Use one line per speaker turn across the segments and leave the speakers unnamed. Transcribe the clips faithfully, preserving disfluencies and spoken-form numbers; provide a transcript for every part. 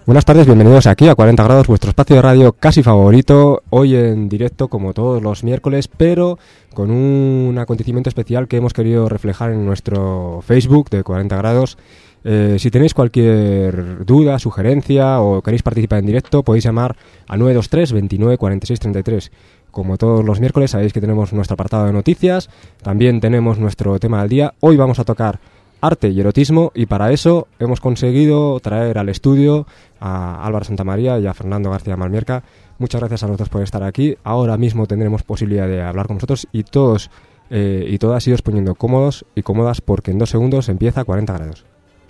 Buenas tardes, bienvenidos aquí a cuarenta grados, vuestro espacio de radio casi favorito, hoy en directo como todos los miércoles, pero con un acontecimiento especial que hemos querido reflejar en nuestro Facebook de cuarenta grados. Eh, si tenéis cualquier duda, sugerencia o queréis participar en directo, podéis llamar al nueve dos tres, veintinueve, cuarenta y seis, treinta y tres. Como todos los miércoles sabéis que tenemos nuestro apartado de noticias, también tenemos nuestro tema del día. Hoy vamos a tocar arte y erotismo, y para eso hemos conseguido traer al estudio a Álvaro Santamaría y a Fernando García Malmierca. Muchas gracias a los dos por estar aquí. Ahora mismo tendremos posibilidad de hablar con nosotros y todos eh, y todas iros poniendo cómodos y cómodas, porque en dos segundos empieza cuarenta grados.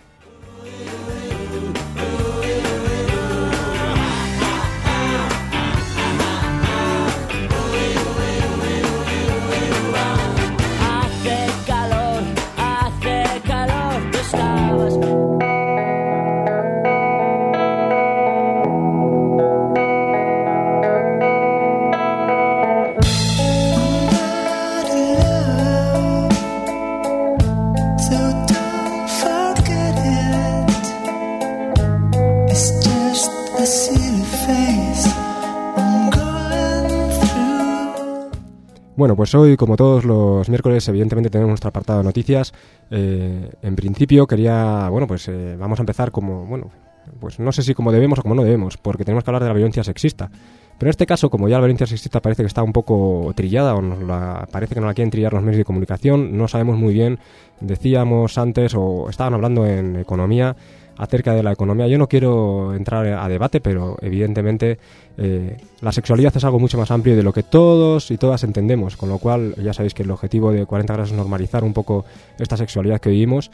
Bueno, pues hoy, como todos los miércoles, evidentemente tenemos nuestro apartado de noticias. Eh, en principio quería, bueno, pues eh, vamos a empezar como, bueno, pues no sé si como debemos o como no debemos, porque tenemos que hablar de la violencia sexista. Pero en este caso, como ya la violencia sexista parece que está un poco trillada, o nos la, parece que no la quieren trillar los medios de comunicación, no sabemos muy bien. Decíamos antes, o estaban hablando en economía, acerca de la economía. Yo no quiero entrar a debate, pero evidentemente eh, la sexualidad es algo mucho más amplio de lo que todos y todas entendemos, con lo cual ya sabéis que el objetivo de cuarenta grados es normalizar un poco esta sexualidad que vivimos,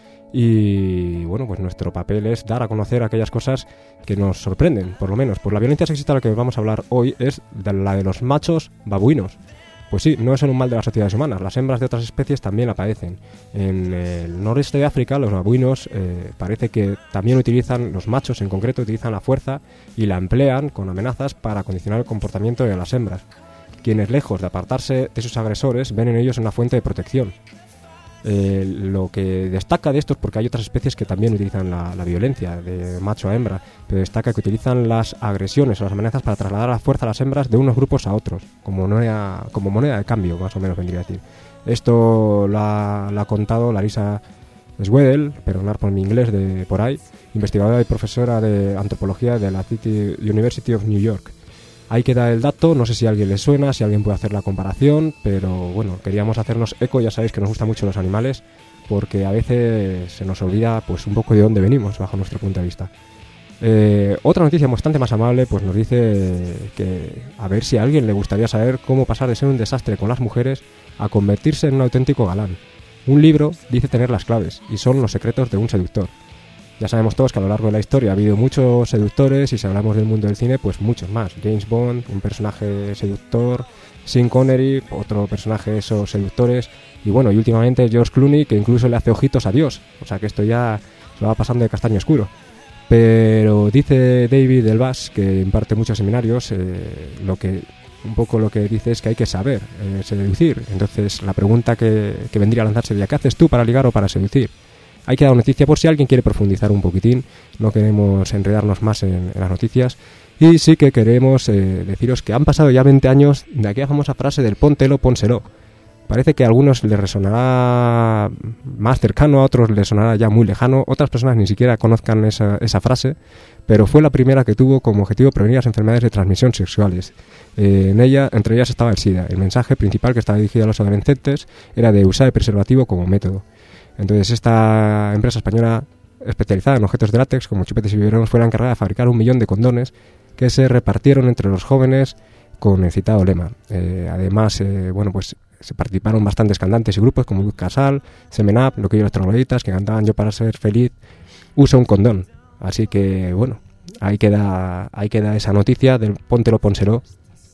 y bueno, pues nuestro papel es dar a conocer aquellas cosas que nos sorprenden, por lo menos. Pues la violencia sexista de la que vamos a hablar hoy es de la de los machos babuinos. Pues sí, no es solo un mal de las sociedades humanas, las hembras de otras especies también la padecen. En el noreste de África, los babuinos eh, parece que también utilizan, los machos en concreto, utilizan la fuerza y la emplean con amenazas para condicionar el comportamiento de las hembras, quienes, lejos de apartarse de sus agresores, ven en ellos una fuente de protección. Eh, lo que destaca de esto es porque hay otras especies que también utilizan la, la violencia de macho a hembra, pero destaca que utilizan las agresiones o las amenazas para trasladar la fuerza a las hembras de unos grupos a otros, como moneda, como moneda de cambio, más o menos vendría a decir. Esto lo ha, lo ha contado Larissa Swedel, perdonad por mi inglés de por ahí, investigadora y profesora de antropología de la City University of New York. Ahí queda el dato, no sé si a alguien le suena, si alguien puede hacer la comparación, pero bueno, queríamos hacernos eco. Ya sabéis que nos gustan mucho los animales, porque a veces se nos olvida pues un poco de dónde venimos, bajo nuestro punto de vista. Eh, otra noticia bastante más amable pues nos dice que a ver si a alguien le gustaría saber cómo pasar de ser un desastre con las mujeres a convertirse en un auténtico galán. Un libro dice tener las claves, y son los secretos de un seductor. Ya sabemos todos que a lo largo de la historia ha habido muchos seductores, y si hablamos del mundo del cine, pues muchos más. James Bond, un personaje seductor; Sean Connery, otro personaje de esos seductores; y bueno, y últimamente George Clooney, que incluso le hace ojitos a Dios. O sea que esto ya se va pasando de castaño oscuro. Pero dice David Elbaz, que imparte muchos seminarios, eh, lo que un poco lo que dice es que hay que saber eh, seducir. Entonces la pregunta que, que vendría a lanzarse sería: ¿qué haces tú para ligar o para seducir? Hay que dar noticia por si alguien quiere profundizar un poquitín. No queremos enredarnos más en, en las noticias. Y sí que queremos eh, deciros que han pasado ya veinte años de aquella famosa frase del póntelo, pónselo. Parece que a algunos les resonará más cercano, a otros les sonará ya muy lejano, otras personas ni siquiera conozcan esa, esa frase, pero fue la primera que tuvo como objetivo prevenir las enfermedades de transmisión sexuales. Eh, en ella, entre ellas estaba el SIDA. El mensaje principal, que estaba dirigido a los adolescentes, era de usar el preservativo como método. Entonces esta empresa española especializada en objetos de látex como chupetes y biberones fue la encargada de fabricar un millón de condones que se repartieron entre los jóvenes con el citado lema. Eh, además, eh, bueno, pues se participaron bastantes cantantes y grupos como Luz Casal, Semen Up, Loquillo y los Trogloditas, que cantaban: yo para ser feliz uso un condón. Así que bueno, ahí queda, ahí queda esa noticia del póntelo, pónselo.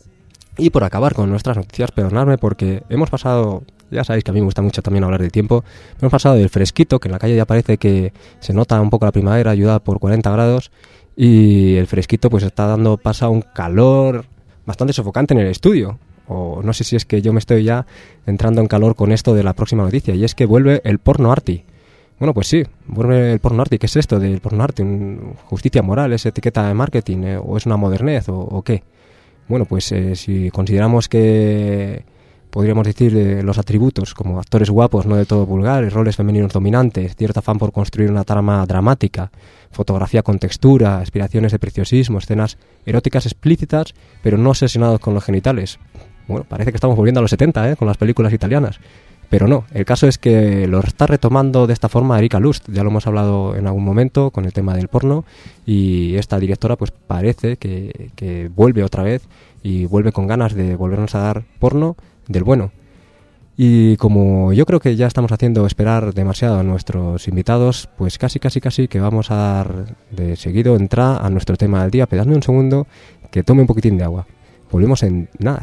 Y por acabar con nuestras noticias, perdonadme porque hemos pasado, ya sabéis que a mí me gusta mucho también hablar de tiempo, hemos pasado del fresquito, que en la calle ya parece que se nota un poco la primavera, ayudada por cuarenta grados, y el fresquito pues está dando paso a un calor bastante sofocante en el estudio. O no sé si es que yo me estoy ya entrando en calor con esto de la próxima noticia, y es que vuelve el porno arty. Bueno, pues sí, vuelve el porno arte. ¿Qué es esto del porno arte? ¿Un justicia moral? ¿Es etiqueta de marketing? Eh, ¿O es una modernez? ¿O, o qué? Bueno, pues eh, si consideramos que podríamos decir eh, los atributos como actores guapos, no de todo vulgares, roles femeninos dominantes, cierto afán por construir una trama dramática, fotografía con textura, aspiraciones de preciosismo, escenas eróticas explícitas, pero no obsesionados con los genitales. Bueno, parece que estamos volviendo a los setenta, ¿eh? Con las películas italianas. Pero no, el caso es que lo está retomando de esta forma Erika Lust, ya lo hemos hablado en algún momento con el tema del porno, y esta directora pues parece que, que vuelve otra vez y vuelve con ganas de volvernos a dar porno del bueno. Y como yo creo que ya estamos haciendo esperar demasiado a nuestros invitados, pues casi casi casi que vamos a dar de seguido entrada a nuestro tema del día. Pedadme un segundo que tome un poquitín de agua. Volvemos en nada.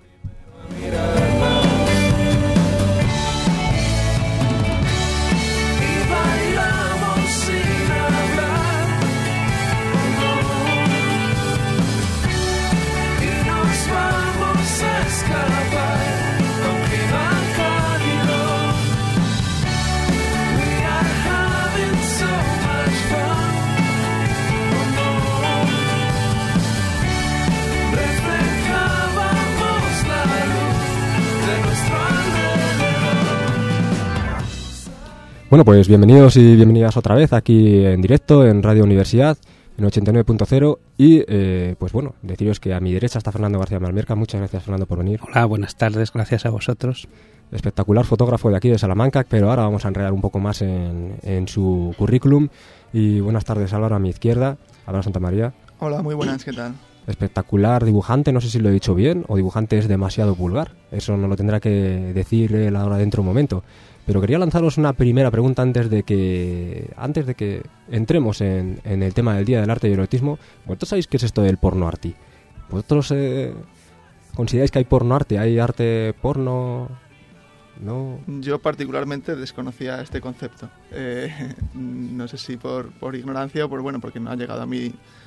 Bueno, pues bienvenidos y bienvenidas otra vez aquí en directo en Radio Universidad en ochenta y nueve punto cero y eh, pues bueno, deciros que a mi derecha está Fernando García Malmerca. Muchas gracias, Fernando, por venir.
Hola, buenas tardes, gracias a vosotros.
Espectacular fotógrafo de aquí de Salamanca, pero ahora vamos a enredar un poco más en, en su currículum. Y buenas tardes, Álvaro, a mi izquierda, Álvaro Santamaría.
Hola, muy buenas, ¿qué tal?
Espectacular dibujante, no sé si lo he dicho bien, o dibujante es demasiado vulgar. Eso nos lo tendrá que decir él ahora dentro de un momento. Pero quería lanzaros una primera pregunta antes de que antes de que entremos en, en el tema del Día del Arte y el Erotismo. ¿Vosotros sabéis qué es esto del porno arte? ¿Vosotros eh, consideráis que hay porno arte? ¿Hay arte porno? ¿No?
Yo particularmente desconocía este concepto. Eh, no sé si por, por ignorancia o por bueno, porque no ha llegado a mí,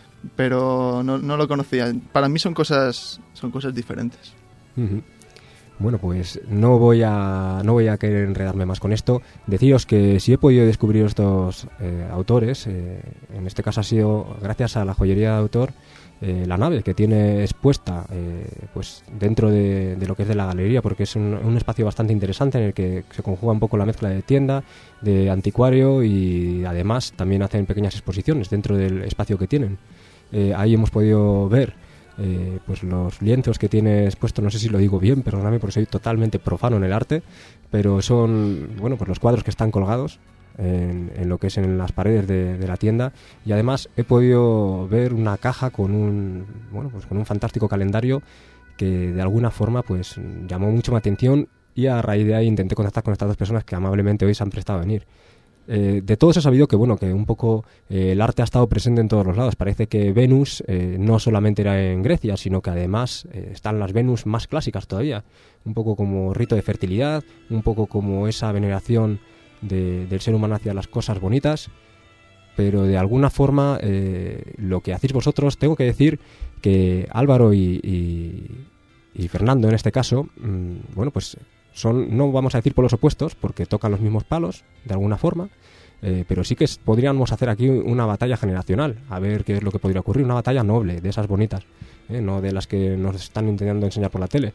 pero no, no lo conocía. Para mí son cosas son cosas diferentes.
Uh-huh. Bueno, pues no voy a no voy a querer enredarme más con esto. Deciros que si he podido descubrir estos eh, autores, eh, en este caso ha sido gracias a la joyería de autor eh, La Nave, que tiene expuesta eh, pues dentro de, de lo que es de la galería, porque es un, un espacio bastante interesante en el que se conjuga un poco la mezcla de tienda, de anticuario y además también hacen pequeñas exposiciones dentro del espacio que tienen. Eh, ahí hemos podido ver Eh, pues los lienzos que tiene expuesto, no sé si lo digo bien, perdóname porque soy totalmente profano en el arte, pero son, bueno, pues los cuadros que están colgados en, en lo que es en las paredes de, de la tienda. Y además he podido ver una caja con un, bueno, pues con un fantástico calendario que de alguna forma pues llamó mucho mi atención, y a raíz de ahí intenté contactar con estas dos personas que amablemente hoy se han prestado a venir. Eh, de todos he sabido que bueno que un poco eh, el arte ha estado presente en todos los lados. Parece que Venus eh, no solamente era en Grecia, sino que además eh, están las Venus más clásicas todavía, un poco como rito de fertilidad, un poco como esa veneración de, del ser humano hacia las cosas bonitas. Pero de alguna forma eh, lo que hacéis vosotros, tengo que decir que Álvaro y, y, y Fernando en este caso, mmm, bueno pues son, no vamos a decir polos opuestos, porque tocan los mismos palos, de alguna forma, eh, pero sí que es, podríamos hacer aquí una batalla generacional, a ver qué es lo que podría ocurrir, una batalla noble, de esas bonitas, eh, no de las que nos están intentando enseñar por la tele,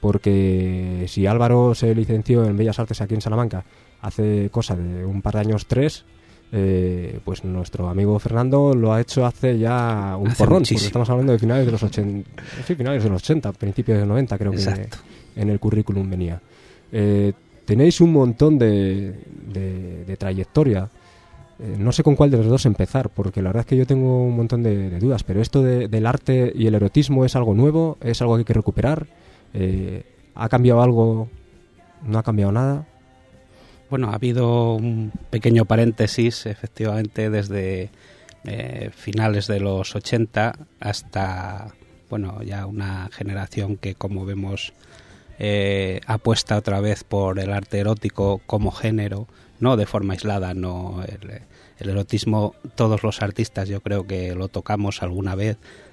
porque si Álvaro se licenció en Bellas Artes aquí en Salamanca hace cosa de un par de años, tres, eh, pues nuestro amigo Fernando lo ha hecho hace ya un
hace
porrón,
muchísimo.
porque estamos hablando de finales de los ochenta, sí, finales de los ochenta, principios de los noventa, creo. Exacto. Que en el currículum venía. Eh, tenéis un montón de, de, de trayectoria. Eh, no sé con cuál de los dos empezar, porque la verdad es que yo tengo un montón de, de dudas, pero esto de, del arte y el erotismo es algo nuevo, es algo que hay que recuperar. Eh, ¿Ha cambiado algo? ¿No ha cambiado nada?
Bueno, ha habido un pequeño paréntesis, efectivamente, desde eh, finales de los ochenta hasta, bueno, ya una generación que, como vemos, Eh, apuesta otra vez por el arte erótico como género, no de forma aislada, no el, el erotismo, todos los artistas yo creo que lo tocamos alguna vez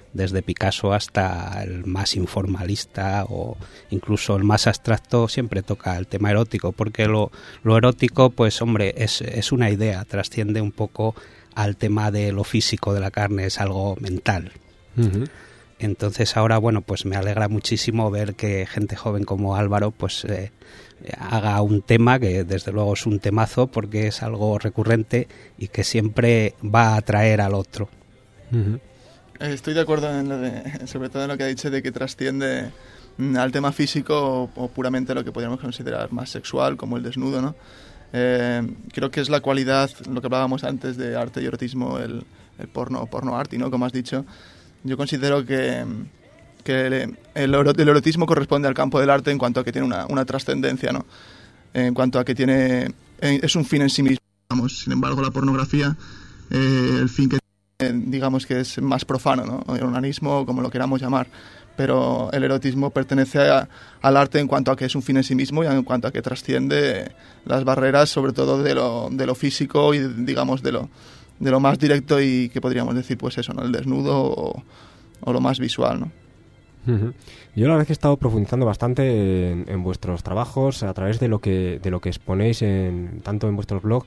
desde Picasso hasta el más informalista o incluso el más abstracto, siempre toca el tema erótico, porque lo, lo erótico, pues hombre, es, es una idea, trasciende un poco al tema de lo físico de la carne, es algo mental. Uh-huh. Entonces ahora, bueno, pues me alegra muchísimo ver que gente joven como Álvaro, pues eh, haga un tema que desde luego es un temazo, porque es algo recurrente y que siempre va a atraer al otro.
Uh-huh. Estoy de acuerdo en lo de, sobre todo en lo que ha dicho de que trasciende al tema físico o, o puramente lo que podríamos considerar más sexual, como el desnudo, ¿no? Eh, creo que es la cualidad, lo que hablábamos antes de arte y erotismo, el, el porno, porno arte, ¿no? Como has dicho. Yo considero que, que el, el, el erotismo corresponde al campo del arte en cuanto a que tiene una, una trascendencia, ¿no? En cuanto a que tiene es un fin en sí mismo, digamos. Sin embargo, la pornografía, eh, el fin que tiene, digamos que es más profano, ¿no? El onanismo, como lo queramos llamar. Pero el erotismo pertenece a, al arte en cuanto a que es un fin en sí mismo y en cuanto a que trasciende las barreras, sobre todo de lo, de lo físico y, digamos, de lo... de lo más directo y que podríamos decir, pues eso, ¿no? El desnudo o, o lo más visual, ¿no?
Uh-huh. Yo la verdad es que he estado profundizando bastante en, en vuestros trabajos a través de lo que de lo que exponéis en, tanto en vuestros blogs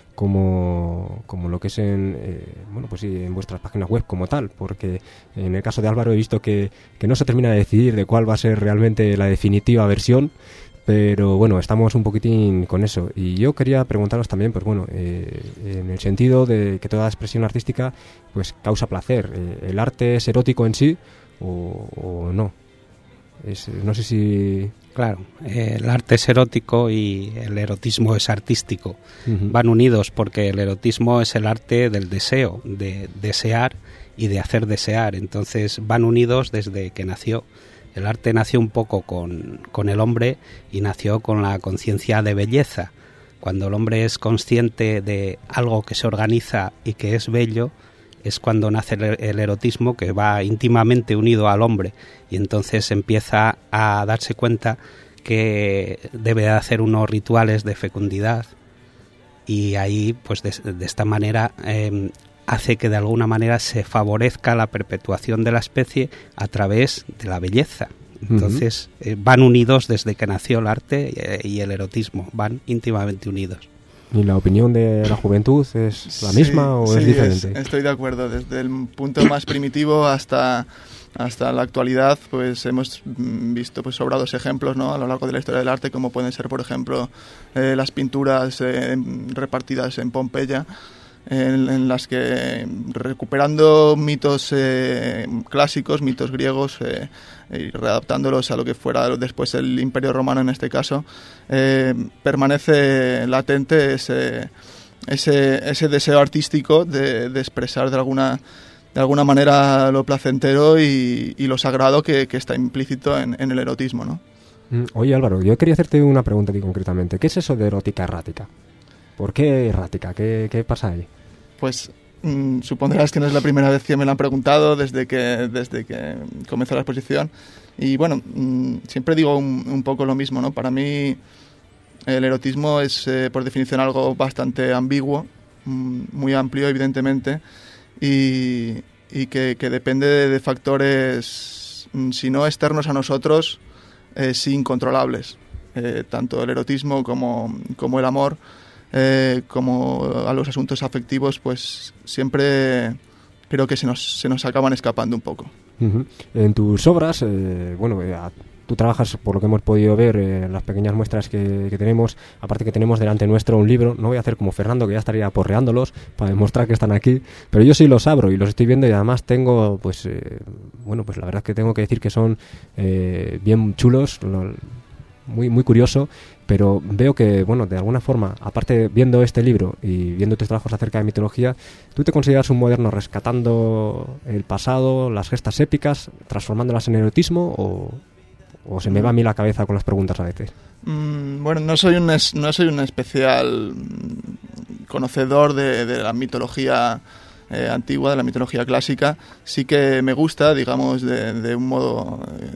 como, como lo que es en eh, bueno pues sí, en vuestras páginas web como tal, porque en el caso de Álvaro he visto que, que no se termina de decidir de cuál va a ser realmente la definitiva versión. Pero bueno, estamos un poquitín con eso. Y yo quería preguntaros también, pues bueno, eh, en el sentido de que toda expresión artística pues causa placer. Eh, ¿El arte es erótico en sí o, o no? Es, no sé si...
Claro, eh, el arte es erótico y el erotismo es artístico. Uh-huh. Van unidos porque el erotismo es el arte del deseo, de desear y de hacer desear. Entonces van unidos desde que nació. El arte nació un poco con, con el hombre y nació con la conciencia de belleza. Cuando el hombre es consciente de algo que se organiza y que es bello, es cuando nace el, el erotismo, que va íntimamente unido al hombre, y entonces empieza a darse cuenta que debe hacer unos rituales de fecundidad, y ahí, pues de, de esta manera, eh, hace que de alguna manera se favorezca la perpetuación de la especie a través de la belleza. Entonces uh-huh. eh, van unidos desde que nació el arte eh, y el erotismo, van íntimamente unidos.
¿Y la opinión de la juventud es la misma sí, o sí, es diferente?
Es, estoy de acuerdo. Desde el punto más primitivo hasta, hasta la actualidad, pues hemos visto pues sobrados ejemplos, ¿no? A lo largo de la historia del arte, como pueden ser, por ejemplo, eh, las pinturas eh, repartidas en Pompeya, En, en las que, recuperando mitos eh, clásicos, mitos griegos, eh, y readaptándolos a lo que fuera después el Imperio Romano en este caso, eh, permanece latente ese, ese, ese deseo artístico de, de expresar de alguna, de alguna manera lo placentero y, y lo sagrado que, que está implícito en, en el erotismo, ¿no?
Oye, Álvaro, yo quería hacerte una pregunta aquí concretamente. ¿Qué es eso de erótica errática? ¿Por qué errática? ¿Qué, qué pasa ahí?
Pues mmm, supondrás que no es la primera vez que me lo han preguntado desde que desde que comenzó la exposición. Y bueno, mmm, siempre digo un, un poco lo mismo, ¿no? Para mí el erotismo es, eh, por definición, algo bastante ambiguo, mmm, muy amplio, evidentemente, y, y que, que depende de, de factores, mmm, si no externos a nosotros, eh, sí incontrolables. Eh, tanto el erotismo como, como el amor, Eh, como a los asuntos afectivos, pues siempre creo que se nos, se nos acaban escapando un poco.
Uh-huh. En tus obras, eh, bueno, eh, tú trabajas, por lo que hemos podido ver en eh, las pequeñas muestras que, que tenemos, aparte que tenemos delante nuestro un libro, no voy a hacer como Fernando, que ya estaría aporreándolos para demostrar que están aquí, pero yo sí los abro y los estoy viendo, y además tengo, pues, eh, bueno, pues la verdad es que tengo que decir que son eh, bien chulos, lo, muy muy curioso, pero veo que, bueno, de alguna forma, aparte viendo este libro y viendo tus trabajos acerca de mitología, ¿tú te consideras un moderno rescatando el pasado, las gestas épicas, transformándolas en erotismo, o, o se me va a mí la cabeza con las preguntas a veces?
Mm, bueno, no soy un es, no soy un especial conocedor de, de la mitología eh, antigua, de la mitología clásica. Sí que me gusta, digamos, de, de un modo eh,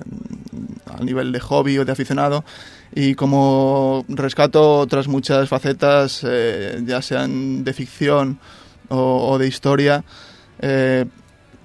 a nivel de hobby o de aficionado, y como rescato otras muchas facetas, eh, ya sean de ficción o, o de historia, eh,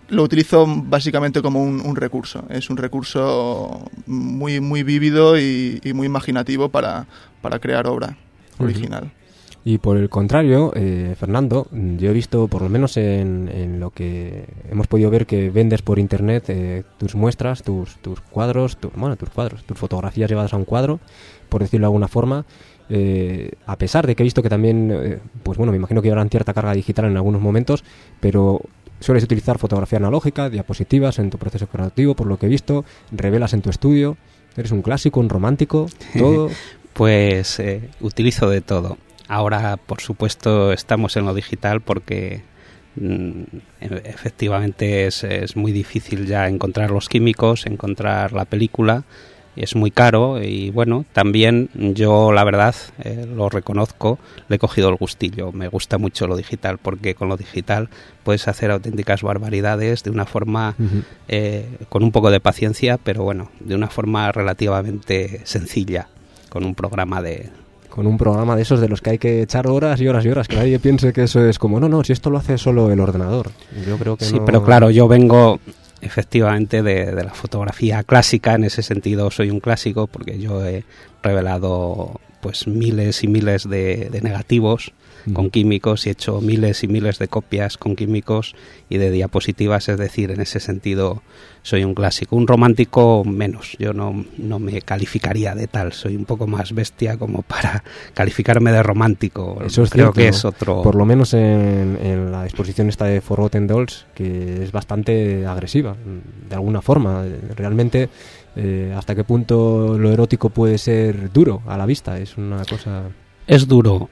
lo utilizo básicamente como un, un recurso. Es un recurso muy, muy vívido y, y muy imaginativo para, para crear obra original.
Uh-huh. Y por el contrario, eh, Fernando, yo he visto, por lo menos en, en lo que hemos podido ver, que vendes por internet eh, tus muestras, tus, tus cuadros, tu, bueno, tus cuadros, tus fotografías llevadas a un cuadro, por decirlo de alguna forma. Eh, a pesar de que he visto que también, eh, pues bueno, me imagino que llevarán cierta carga digital en algunos momentos, pero sueles utilizar fotografía analógica, diapositivas en tu proceso creativo, por lo que he visto, revelas en tu estudio, eres un clásico, un romántico, todo.
Pues eh, utilizo de todo. Ahora, por supuesto, estamos en lo digital porque mm, efectivamente es, es muy difícil ya encontrar los químicos, encontrar la película, es muy caro y bueno, también yo la verdad eh, lo reconozco, le he cogido el gustillo, me gusta mucho lo digital porque con lo digital puedes hacer auténticas barbaridades de una forma, uh-huh. eh, con un poco de paciencia, pero bueno, de una forma relativamente sencilla, con un programa de...
Con un programa de esos de los que hay que echar horas y horas y horas, que nadie piense que eso es como, no, no, si esto lo hace solo el ordenador. Yo creo que
sí,
no...
pero claro, yo vengo efectivamente de, de la fotografía clásica, en ese sentido soy un clásico porque yo he revelado pues miles y miles de, de negativos mm. con químicos y he hecho miles y miles de copias con químicos y de diapositivas, es decir, en ese sentido soy un clásico. Un romántico menos, yo no, no me calificaría de tal, soy un poco más bestia como para calificarme de romántico.
Eso es
creo
cierto,
que es otro...
Por lo menos en, en la exposición esta de Forgotten Dolls, que es bastante agresiva, de alguna forma. Realmente, eh, ¿hasta qué punto lo erótico puede ser duro a la vista? Es una cosa...
Es duro.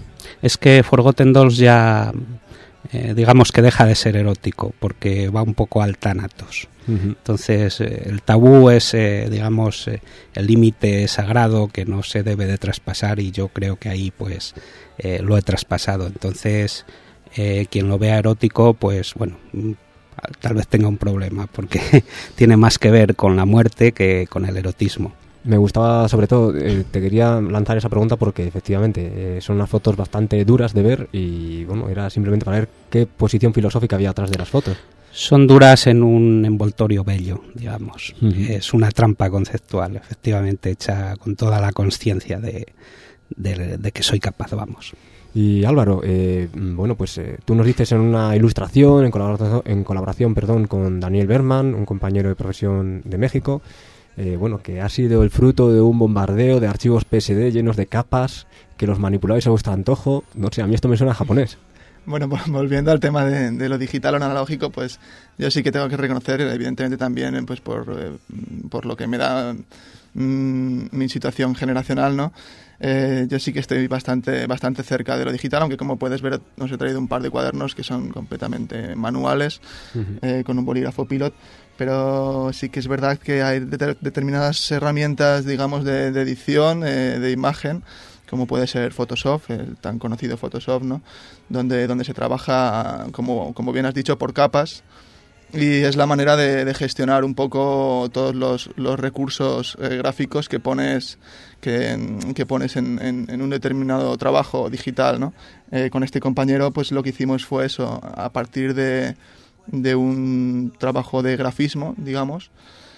Es que Forgotten Dolls ya... Eh, digamos que deja de ser erótico porque va un poco al Thanatos. Uh-huh. Entonces eh, el tabú es eh, digamos eh, el límite sagrado que no se debe de traspasar y yo creo que ahí pues eh, lo he traspasado. Entonces eh, quien lo vea erótico pues bueno, tal vez tenga un problema porque tiene más que ver con la muerte que con el erotismo.
Me gustaba, sobre todo, eh, te quería lanzar esa pregunta porque efectivamente eh, son unas fotos bastante duras de ver y bueno, era simplemente para ver qué posición filosófica había atrás de las fotos.
Son duras en un envoltorio bello, digamos. Uh-huh. Es una trampa conceptual, efectivamente, hecha con toda la consciencia de, de, de que soy capaz, vamos.
Y Álvaro, eh, bueno, pues eh, tú nos dices en una ilustración, en colaboración, en colaboración perdón, con Daniel Berman, un compañero de profesión de México, Eh, bueno, que ha sido el fruto de un bombardeo de archivos P S D llenos de capas, que los manipulabais a vuestro antojo. No sé, a mí esto me suena a japonés.
Bueno, pues volviendo al tema de, de lo digital o analógico, pues yo sí que tengo que reconocer, evidentemente también, pues por, eh, por lo que me da mmm, mi situación generacional, ¿no? Eh, yo sí que estoy bastante, bastante cerca de lo digital, aunque como puedes ver os he traído un par de cuadernos que son completamente manuales, uh-huh. eh, con un bolígrafo Pilot. Pero sí que es verdad que hay de- determinadas herramientas, digamos, de, de edición, eh, de imagen, como puede ser Photoshop, el tan conocido Photoshop, ¿no? Donde, donde se trabaja, como, como bien has dicho, por capas. Y es la manera de, de gestionar un poco todos los, los recursos eh, gráficos que pones, que, que pones en, en, en un determinado trabajo digital, ¿no? Eh, con este compañero, pues lo que hicimos fue eso, a partir de... de un trabajo de grafismo, digamos,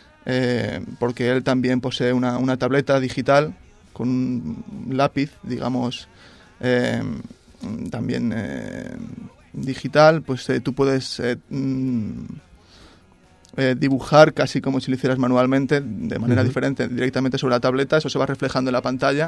eh, porque él también posee una, una tableta digital con un lápiz, digamos, eh, también eh, digital, pues eh, tú puedes eh, mm, eh, dibujar casi como si lo hicieras manualmente, de manera uh-huh. diferente, directamente sobre la tableta, eso se va reflejando en la pantalla.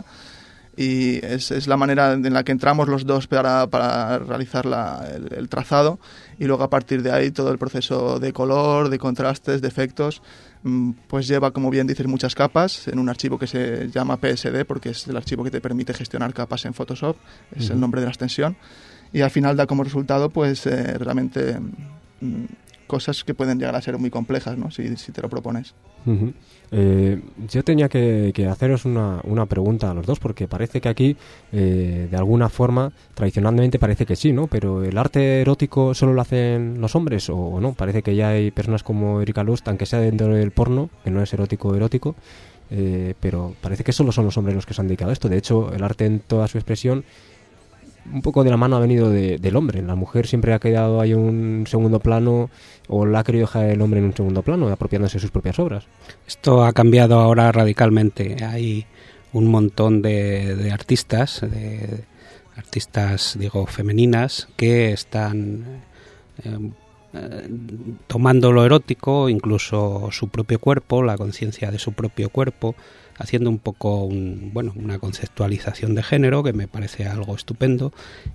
Y es, es la manera en la que entramos los dos para, para realizar la, el, el trazado y luego a partir de ahí todo el proceso de color, de contrastes, de efectos, pues lleva, como bien dices, muchas capas en un archivo que se llama P S D porque es el archivo que te permite gestionar capas en Photoshop, es uh-huh. el nombre de la extensión, y al final da como resultado pues eh, realmente mm, cosas que pueden llegar a ser muy complejas, ¿no? si, si te lo propones.
Uh-huh. Eh, yo tenía que, que haceros una, una pregunta a los dos, porque parece que aquí, eh, de alguna forma, tradicionalmente parece que sí, ¿no? Pero ¿el arte erótico solo lo hacen los hombres o, o no? Parece que ya hay personas como Erika Lust, aunque sea dentro del porno, que no es erótico erótico, eh, pero parece que solo son los hombres los que se han dedicado a esto. De hecho, el arte en toda su expresión un poco de la mano ha venido de, del hombre. La mujer siempre ha quedado ahí en un segundo plano, o la ha querido dejar el hombre en un segundo plano, apropiándose de sus propias obras.
Esto ha cambiado ahora radicalmente. Hay un montón de, de artistas, de artistas, digo, femeninas, que están eh, eh, tomando lo erótico, incluso su propio cuerpo, la conciencia de su propio cuerpo, haciendo un poco un, bueno, una conceptualización de género que me parece algo estupendo,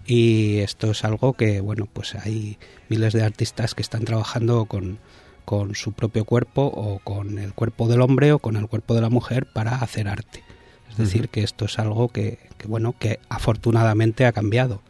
y esto es algo que, bueno, pues hay miles de artistas que están trabajando con, con su propio cuerpo, o con el cuerpo del hombre o con el cuerpo de la mujer, para hacer arte. Es decir, uh-huh. que esto es algo que, que, bueno, que afortunadamente ha cambiado.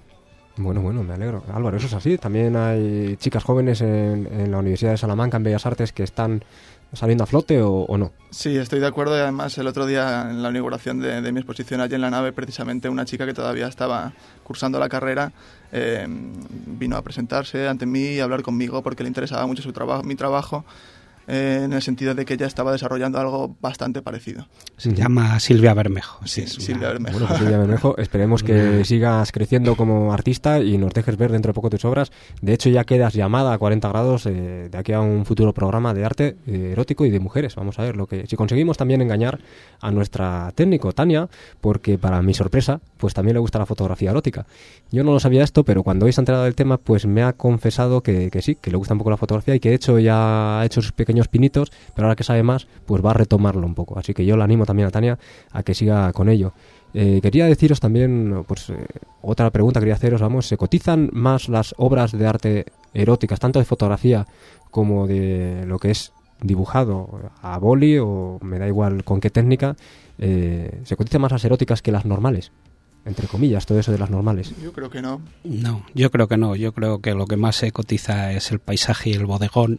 Bueno, bueno, me alegro. Álvaro, eso es así. También hay chicas jóvenes en, en la Universidad de Salamanca, en Bellas Artes, que están saliendo a flote, o, o no.
Sí, estoy de acuerdo. Y además, el otro día, en la inauguración de, de mi exposición allí en la nave, precisamente una chica que todavía estaba cursando la carrera eh, vino a presentarse ante mí y a hablar conmigo porque le interesaba mucho su trabajo, mi trabajo. Eh, en el sentido de que ella estaba desarrollando algo bastante parecido.
Se llama Silvia Bermejo.
Sí,
sí
Silvia
una...
Bermejo.
Bueno, pues Silvia Bermejo, esperemos que sigas creciendo como artista y nos dejes ver dentro de poco tus obras. De hecho, ya quedas llamada a cuarenta grados eh, de aquí a un futuro programa de arte eh, erótico y de mujeres. Vamos a ver lo que si conseguimos también engañar a nuestra técnico, Tania, porque para mi sorpresa, pues también le gusta la fotografía erótica. Yo no lo sabía esto, pero cuando hoy se ha enterado del tema, pues me ha confesado que, que sí, que le gusta un poco la fotografía y que de hecho ya ha hecho sus pequeños pinitos, pero ahora que sabe más, pues va a retomarlo un poco. Así que yo la animo también a Tania a que siga con ello. Eh, quería deciros también, pues eh, otra pregunta quería haceros, vamos, ¿se cotizan más las obras de arte eróticas, tanto de fotografía como de lo que es dibujado a boli, o me da igual con qué técnica, eh, se cotizan más las eróticas que las normales? Entre comillas, todo eso de las normales.
Yo creo que no.
No, yo creo que no. Yo creo que lo que más se cotiza es el paisaje y el bodegón.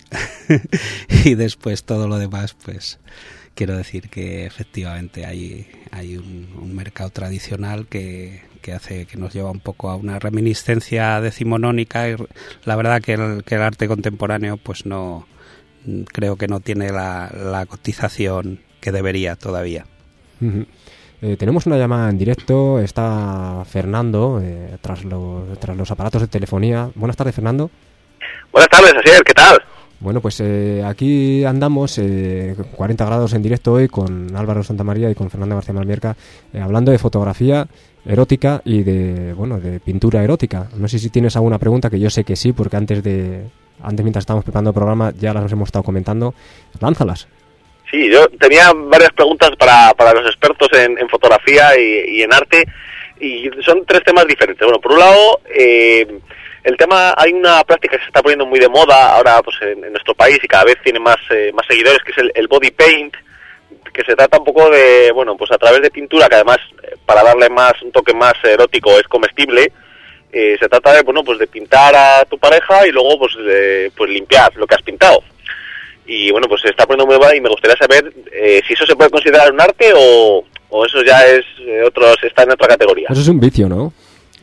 Y después todo lo demás, pues quiero decir que efectivamente hay, hay un, un mercado tradicional que, que hace que nos lleva un poco a una reminiscencia decimonónica, y la verdad que el, que el arte contemporáneo pues no, creo que no tiene la, la cotización que debería todavía.
Uh-huh. Eh, tenemos una llamada en directo, está Fernando, eh, tras, los, tras los aparatos de telefonía. Buenas tardes, Fernando.
Buenas tardes, Asier, ¿qué tal?
Bueno, pues eh, aquí andamos, eh, cuarenta grados en directo hoy, con Álvaro Santamaría y con Fernando García Malmierca, eh, hablando de fotografía erótica y de, bueno, de pintura erótica. No sé si tienes alguna pregunta, que yo sé que sí, porque antes de antes mientras estábamos preparando el programa ya las hemos estado comentando. Lánzalas.
Sí, yo tenía varias preguntas para, para los expertos en, en fotografía y, y en arte, y son tres temas diferentes. Bueno, por un lado, eh, el tema, hay una práctica que se está poniendo muy de moda ahora pues en, en nuestro país y cada vez tiene más eh, más seguidores, que es el, el body paint, que se trata un poco de, bueno, pues a través de pintura, que además eh, para darle más un toque más erótico es comestible. Eh, se trata de, bueno, pues de pintar a tu pareja y luego pues de, pues limpiar lo que has pintado. Y bueno, pues se está poniendo muy mal y me gustaría saber eh, si eso se puede considerar un arte o, o eso ya es eh, otros está en otra categoría.
Eso es un vicio, ¿no?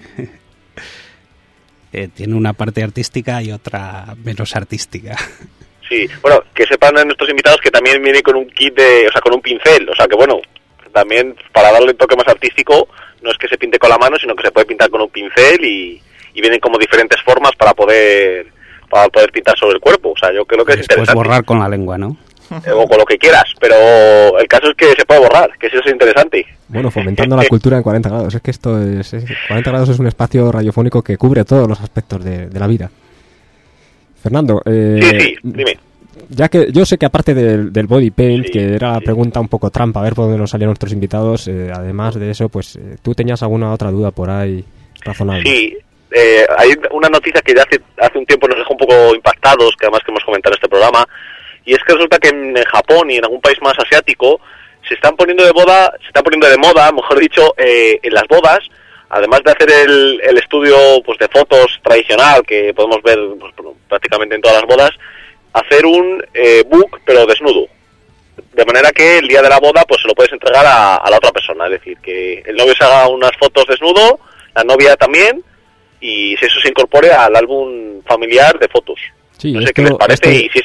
eh, tiene una parte artística y otra menos artística.
Sí, bueno, que sepan nuestros invitados que también viene con un kit de, o sea, con un pincel, o sea que bueno, también para darle un toque más artístico no es que se pinte con la mano, sino que se puede pintar con un pincel y, y vienen como diferentes formas para poder para poder pintar sobre el cuerpo. O sea, yo creo que es interesante.
Puedes borrar con la lengua, ¿no?
O con lo que quieras, pero el caso es que se puede borrar, que eso es interesante.
Bueno, fomentando la cultura en cuarenta grados. Es que esto es, es... cuarenta grados es un espacio radiofónico que cubre todos los aspectos de, de la vida. Fernando, eh,
sí, sí, dime.
Ya que yo sé que aparte del, del body paint, sí, que era la
sí.
pregunta un poco trampa, a ver por dónde nos salían nuestros invitados, eh, además de eso, pues eh, tú tenías alguna otra duda por ahí razonable.
Sí, eh, hay una noticia que ya hace, hace un tiempo nos dejó un poco impactados, que además que hemos comentado en este programa, y es que resulta que en, en Japón y en algún país más asiático se están poniendo de moda, se están poniendo de moda, mejor dicho, eh, en las bodas, además de hacer el, el estudio pues de fotos tradicional que podemos ver pues, prácticamente en todas las bodas, hacer un eh, book pero desnudo, de manera que el día de la boda pues se lo puedes entregar a, a la otra persona, es decir, que el novio se haga unas fotos desnudo, la novia también, y si eso se incorpore al álbum familiar de fotos.
Sí,
no sé
esto,
qué les parece
esto...
y si eso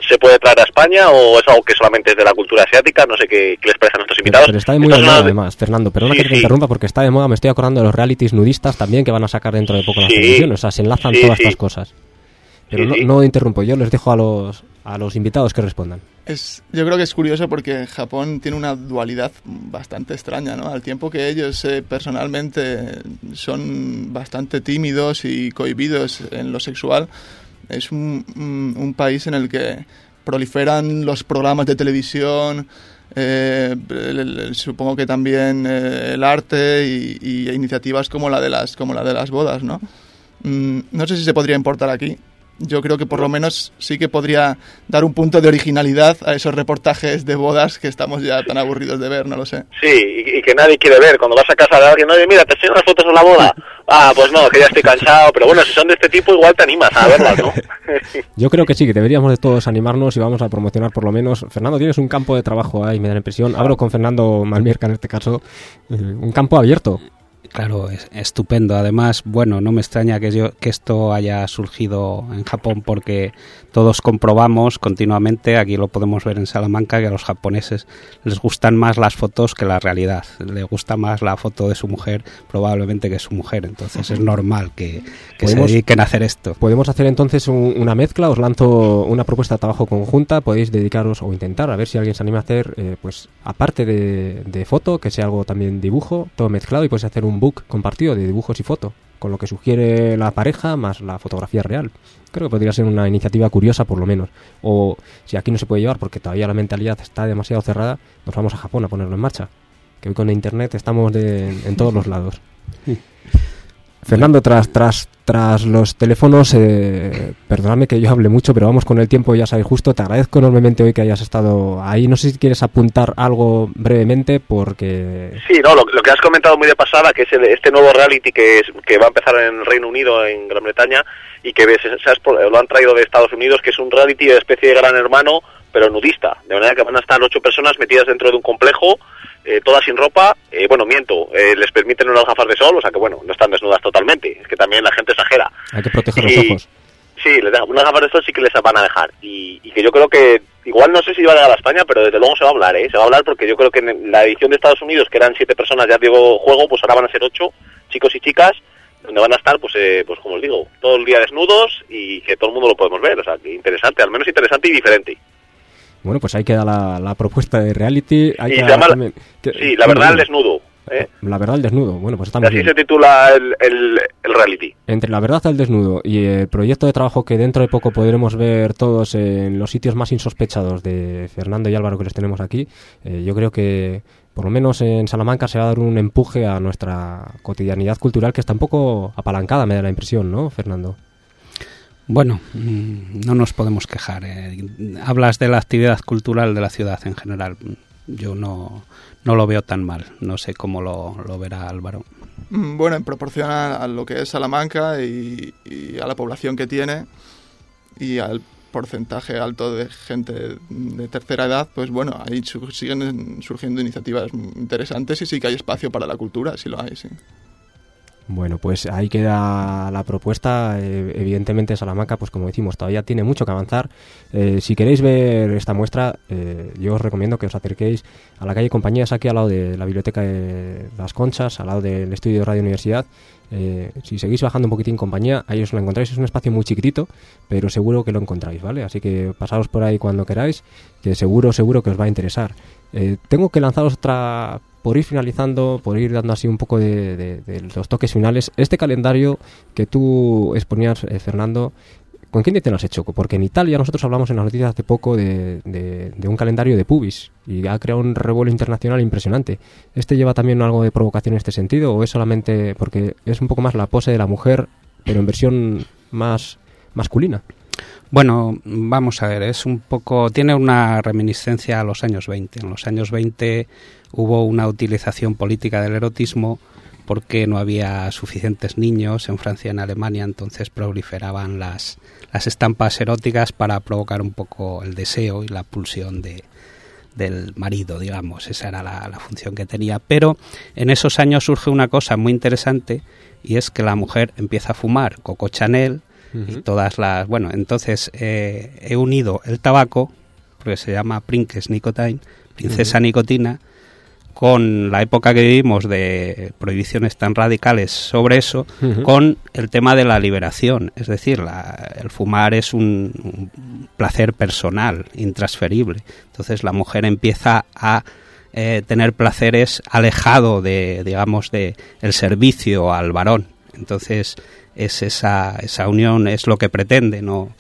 ¿Se puede traer a España o es algo que solamente es de la cultura asiática? No sé qué, qué les parece a nuestros invitados.
Pero, pero está de muy de moda, además, Fernando. Perdona sí, que te sí. interrumpa, porque está de moda. Me estoy acordando de los realities nudistas también que van a sacar dentro de poco sí, las televisiones. O sea, se enlazan sí, todas sí. estas cosas. Pero sí, no, sí. no interrumpo, yo les dejo a los a los invitados que respondan.
Es, yo creo que es curioso porque Japón tiene una dualidad bastante extraña, ¿no? Al tiempo que ellos eh, personalmente son bastante tímidos y cohibidos en lo sexual, es un, un, un país en el que proliferan los programas de televisión, eh, el, el, supongo que también eh, el arte y, y iniciativas como la de las como la de las bodas, ¿no? Mm, no sé si se podría importar aquí. Yo creo que por lo menos sí que podría dar un punto de originalidad a esos reportajes de bodas que estamos ya tan aburridos de ver, no lo sé.
Sí, y, y que nadie quiere ver. Cuando vas a casa de alguien, oye, mira, te enseño unas fotos de la boda. Ah, pues no, que ya estoy cansado. Pero bueno, si son de este tipo, igual te animas a verlas, ¿no?
Yo creo que sí, que deberíamos de todos animarnos y vamos a promocionar por lo menos. Fernando, tienes un campo de trabajo ahí, me da la impresión. Hablo con Fernando Malmierca en este caso. Un campo abierto.
Claro, es estupendo. Además, bueno, no me extraña que yo que esto haya surgido en Japón porque todos comprobamos continuamente, aquí lo podemos ver en Salamanca, que a los japoneses les gustan más las fotos que la realidad. Les gusta más la foto de su mujer probablemente que su mujer. Entonces es normal que, que se dediquen a hacer esto.
Podemos hacer entonces un, una mezcla. Os lanzo una propuesta de trabajo conjunta. Podéis dedicaros o intentar a ver si alguien se anima a hacer, eh, pues aparte de, de foto, que sea algo también dibujo, todo mezclado, y podéis hacer un book compartido de dibujos y foto, con lo que sugiere la pareja más la fotografía real. Creo que podría ser una iniciativa curiosa por lo menos. O si aquí no se puede llevar porque todavía la mentalidad está demasiado cerrada, nos vamos a Japón a ponerlo en marcha. Que hoy con internet estamos de, en todos los lados. Fernando, tras tras tras los teléfonos, eh, perdóname que yo hable mucho, pero vamos con el tiempo, ya sabéis justo. Te agradezco enormemente hoy que hayas estado ahí. No sé si quieres apuntar algo brevemente, porque...
Sí, no, lo, lo que has comentado muy de pasada, que es el, este nuevo reality que, es, que va a empezar en Reino Unido, en Gran Bretaña, y que se, se, lo han traído de Estados Unidos, que es un reality de especie de Gran Hermano, pero nudista. De manera que van a estar ocho personas metidas dentro de un complejo, Eh, todas sin ropa, eh, bueno, miento, eh, les permiten unas gafas de sol, o sea que bueno, no están desnudas totalmente, es que también la gente exagera.
Hay que proteger y, los ojos.
Sí, les dejan, unas gafas de sol sí que les van a dejar, y, y que yo creo que, igual no sé si va a llegar a España, pero desde luego se va a hablar, ¿eh? Se va a hablar porque yo creo que en la edición de Estados Unidos, que eran siete personas, ya digo juego, pues ahora van a ser ocho, chicos y chicas, donde van a estar, pues eh, pues como os digo, todo el día desnudos y que todo el mundo lo podemos ver, o sea, que interesante, al menos interesante y diferente.
Bueno, pues ahí queda la, la propuesta de reality. Hay
y
que
se llama,
también, que,
sí, la verdad al desnudo. ¿eh?
La verdad al desnudo. Bueno, pues estamos
así
bien.
Se titula el, el, el reality.
Entre la verdad al desnudo y el proyecto de trabajo que dentro de poco podremos ver todos en los sitios más insospechados de Fernando y Álvaro que les tenemos aquí, eh, yo creo que por lo menos en Salamanca se va a dar un empuje a nuestra cotidianidad cultural que está un poco apalancada, me da la impresión, ¿no, Fernando?
Bueno, no nos podemos quejar. Eh. Hablas de la actividad cultural de la ciudad en general. Yo no, no lo veo tan mal. No sé cómo lo, lo verá Álvaro.
Bueno, en proporción a, a lo que es Salamanca y, y a la población que tiene y al porcentaje alto de gente de tercera edad, pues bueno, ahí su, siguen surgiendo iniciativas interesantes y sí que hay espacio para la cultura, sí lo hay, sí.
Bueno, pues ahí queda la propuesta. Eh, evidentemente Salamanca, pues como decimos, todavía tiene mucho que avanzar. Eh, si queréis ver esta muestra, eh, yo os recomiendo que os acerquéis a la calle Compañías, aquí al lado de la Biblioteca de Las Conchas, al lado del estudio de Radio Universidad. Eh, si seguís bajando un poquitín Compañía, ahí os lo encontráis. Es un espacio muy chiquitito, pero seguro que lo encontráis, ¿vale? Así que pasaros por ahí cuando queráis, que seguro, seguro que os va a interesar. Eh, tengo que lanzaros otra... por ir finalizando, por ir dando así un poco de, de, de los toques finales, este calendario que tú exponías, eh, Fernando, ¿con quién te lo has hecho? Porque en Italia nosotros hablamos en las noticias hace poco de, de, de un calendario de pubis y ha creado un revuelo internacional impresionante. ¿Este lleva también algo de provocación en este sentido o es solamente porque es un poco más la pose de la mujer, pero en versión más masculina?
Bueno, vamos a ver, es un poco, tiene una reminiscencia a los años veinte. En los años veinte hubo una utilización política del erotismo porque no había suficientes niños en Francia y en Alemania, entonces proliferaban las, las estampas eróticas para provocar un poco el deseo y la pulsión de, del marido, digamos. Esa era la, la función que tenía. Pero en esos años surge una cosa muy interesante y es que la mujer empieza a fumar Coco Chanel, Uh-huh. Y todas las... Bueno, entonces eh, he unido el tabaco, porque se llama Princess Nicotine, Princesa uh-huh. Nicotina, con la época que vivimos de prohibiciones tan radicales sobre eso, uh-huh. con el tema de la liberación. Es decir, la, el fumar es un, un placer personal, intransferible. Entonces la mujer empieza a eh, tener placeres alejado de, digamos, de el servicio al varón. Entonces es esa, esa unión, es lo que pretende, ¿no?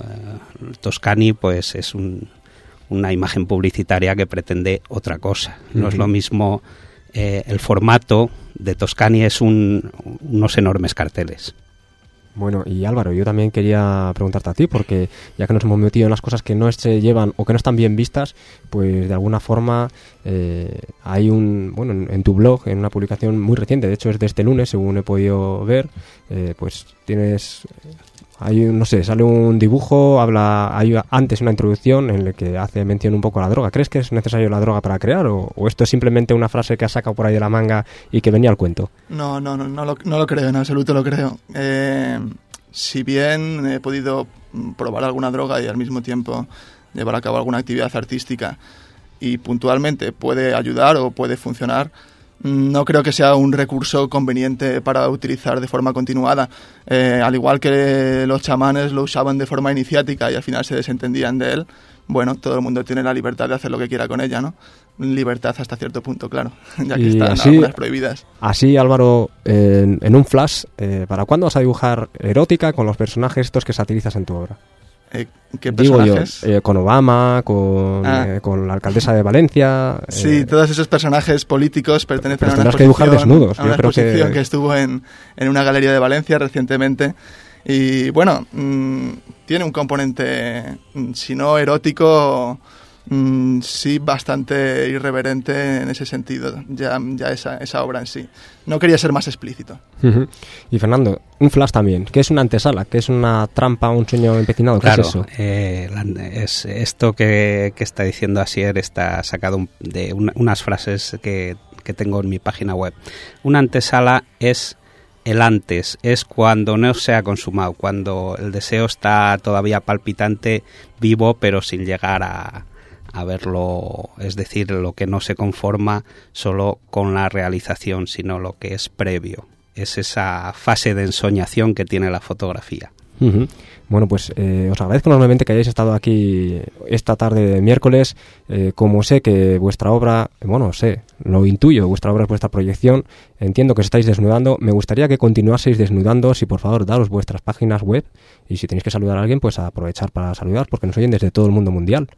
Uh, Toscani, pues es un... una imagen publicitaria que pretende otra cosa. No uh-huh. es lo mismo eh, el formato de Toscani, es un, unos enormes carteles.
Bueno, y Álvaro, yo también quería preguntarte a ti, porque ya que nos hemos metido en las cosas que no se llevan o que no están bien vistas, pues de alguna forma eh, hay un, bueno, en, en tu blog, en una publicación muy reciente, de hecho es de este lunes, según he podido ver, eh, pues tienes... Hay, no sé, sale un dibujo, habla, hay antes una introducción en la que hace mención un poco a la droga. ¿Crees que es necesario la droga para crear o, o esto es simplemente una frase que has sacado por ahí de la manga y que venía al cuento?
No, no, no, no lo, no lo creo, en absoluto lo creo. Eh, si bien he podido probar alguna droga y al mismo tiempo llevar a cabo alguna actividad artística y puntualmente puede ayudar o puede funcionar, no creo que sea un recurso conveniente para utilizar de forma continuada. Eh, al igual que los chamanes lo usaban de forma iniciática y al final se desentendían de él, bueno, todo el mundo tiene la libertad de hacer lo que quiera con ella, ¿no? Libertad hasta cierto punto, claro, ya que están así, algunas prohibidas.
Así, Álvaro, en, en un flash, eh, ¿para cuándo vas a dibujar erótica con los personajes estos que satirizas en tu obra?
Eh, ¿Qué personajes?
Digo yo, eh, con Obama, con, ah. eh, con la alcaldesa de Valencia.
Sí, eh, todos esos personajes políticos pertenecen a una exposición,
que dibujar desnudos.
A una
yo creo
exposición
que...
que estuvo en, en una galería de Valencia recientemente. Y bueno, mmm, tiene un componente, si no erótico, mmm, sí bastante irreverente en ese sentido, ya, ya esa, esa obra en sí. No quería ser más explícito.
Uh-huh. Y Fernando, un flash también. ¿Qué es una antesala? ¿Qué es una trampa, un sueño empecinado? ¿Qué
claro,
es eso?
Eh, es esto que, que está diciendo Asier está sacado de una, unas frases que, que tengo en mi página web. Una antesala es el antes, es cuando no se ha consumado, cuando el deseo está todavía palpitante, vivo, pero sin llegar a... a verlo, es decir, lo que no se conforma solo con la realización, sino lo que es previo. Es esa fase de ensoñación que tiene la fotografía.
Uh-huh. Bueno, pues eh, os agradezco enormemente que hayáis estado aquí esta tarde de miércoles. Eh, como sé que vuestra obra, bueno, sé, lo intuyo, vuestra obra es vuestra proyección, entiendo que os estáis desnudando. Me gustaría que continuaseis desnudando, si por favor daros vuestras páginas web y si tenéis que saludar a alguien, pues aprovechar para saludar, porque nos oyen desde todo el mundo mundial.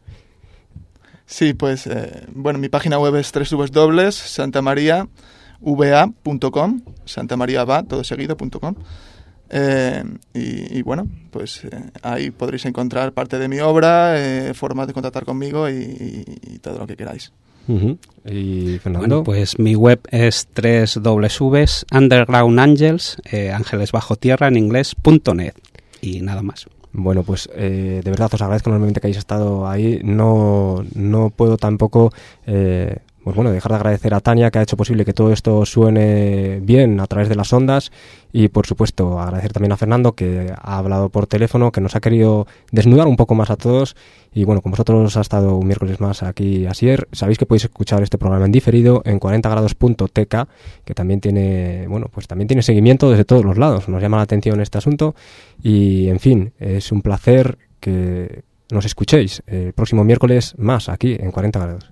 Sí, pues, eh, bueno, mi página web es doble u doble u doble u punto santamaria v a punto com, santamariava, todo seguido, punto com. Eh, y, y bueno, pues eh, ahí podréis encontrar parte de mi obra, eh, formas de contactar conmigo y, y, y todo lo que queráis.
Uh-huh. ¿Y Fernando?
Bueno, pues mi web es doble u doble u doble u punto underground angels, eh, ángeles bajo tierra en inglés, punto net y nada más.
Bueno, pues eh, de verdad os agradezco enormemente que hayáis estado ahí. No, no puedo tampoco eh, pues bueno, dejar de agradecer a Tania, que ha hecho posible que todo esto suene bien a través de las ondas, y por supuesto agradecer también a Fernando, que ha hablado por teléfono, que nos ha querido desnudar un poco más a todos. Y bueno, con vosotros ha estado un miércoles más aquí Asier. Sabéis que podéis escuchar este programa en diferido en cuarenta grados punto t k, que también tiene, bueno, pues también tiene seguimiento desde todos los lados. Nos llama la atención este asunto y, en fin, es un placer que nos escuchéis el próximo miércoles más aquí en cuarenta grados.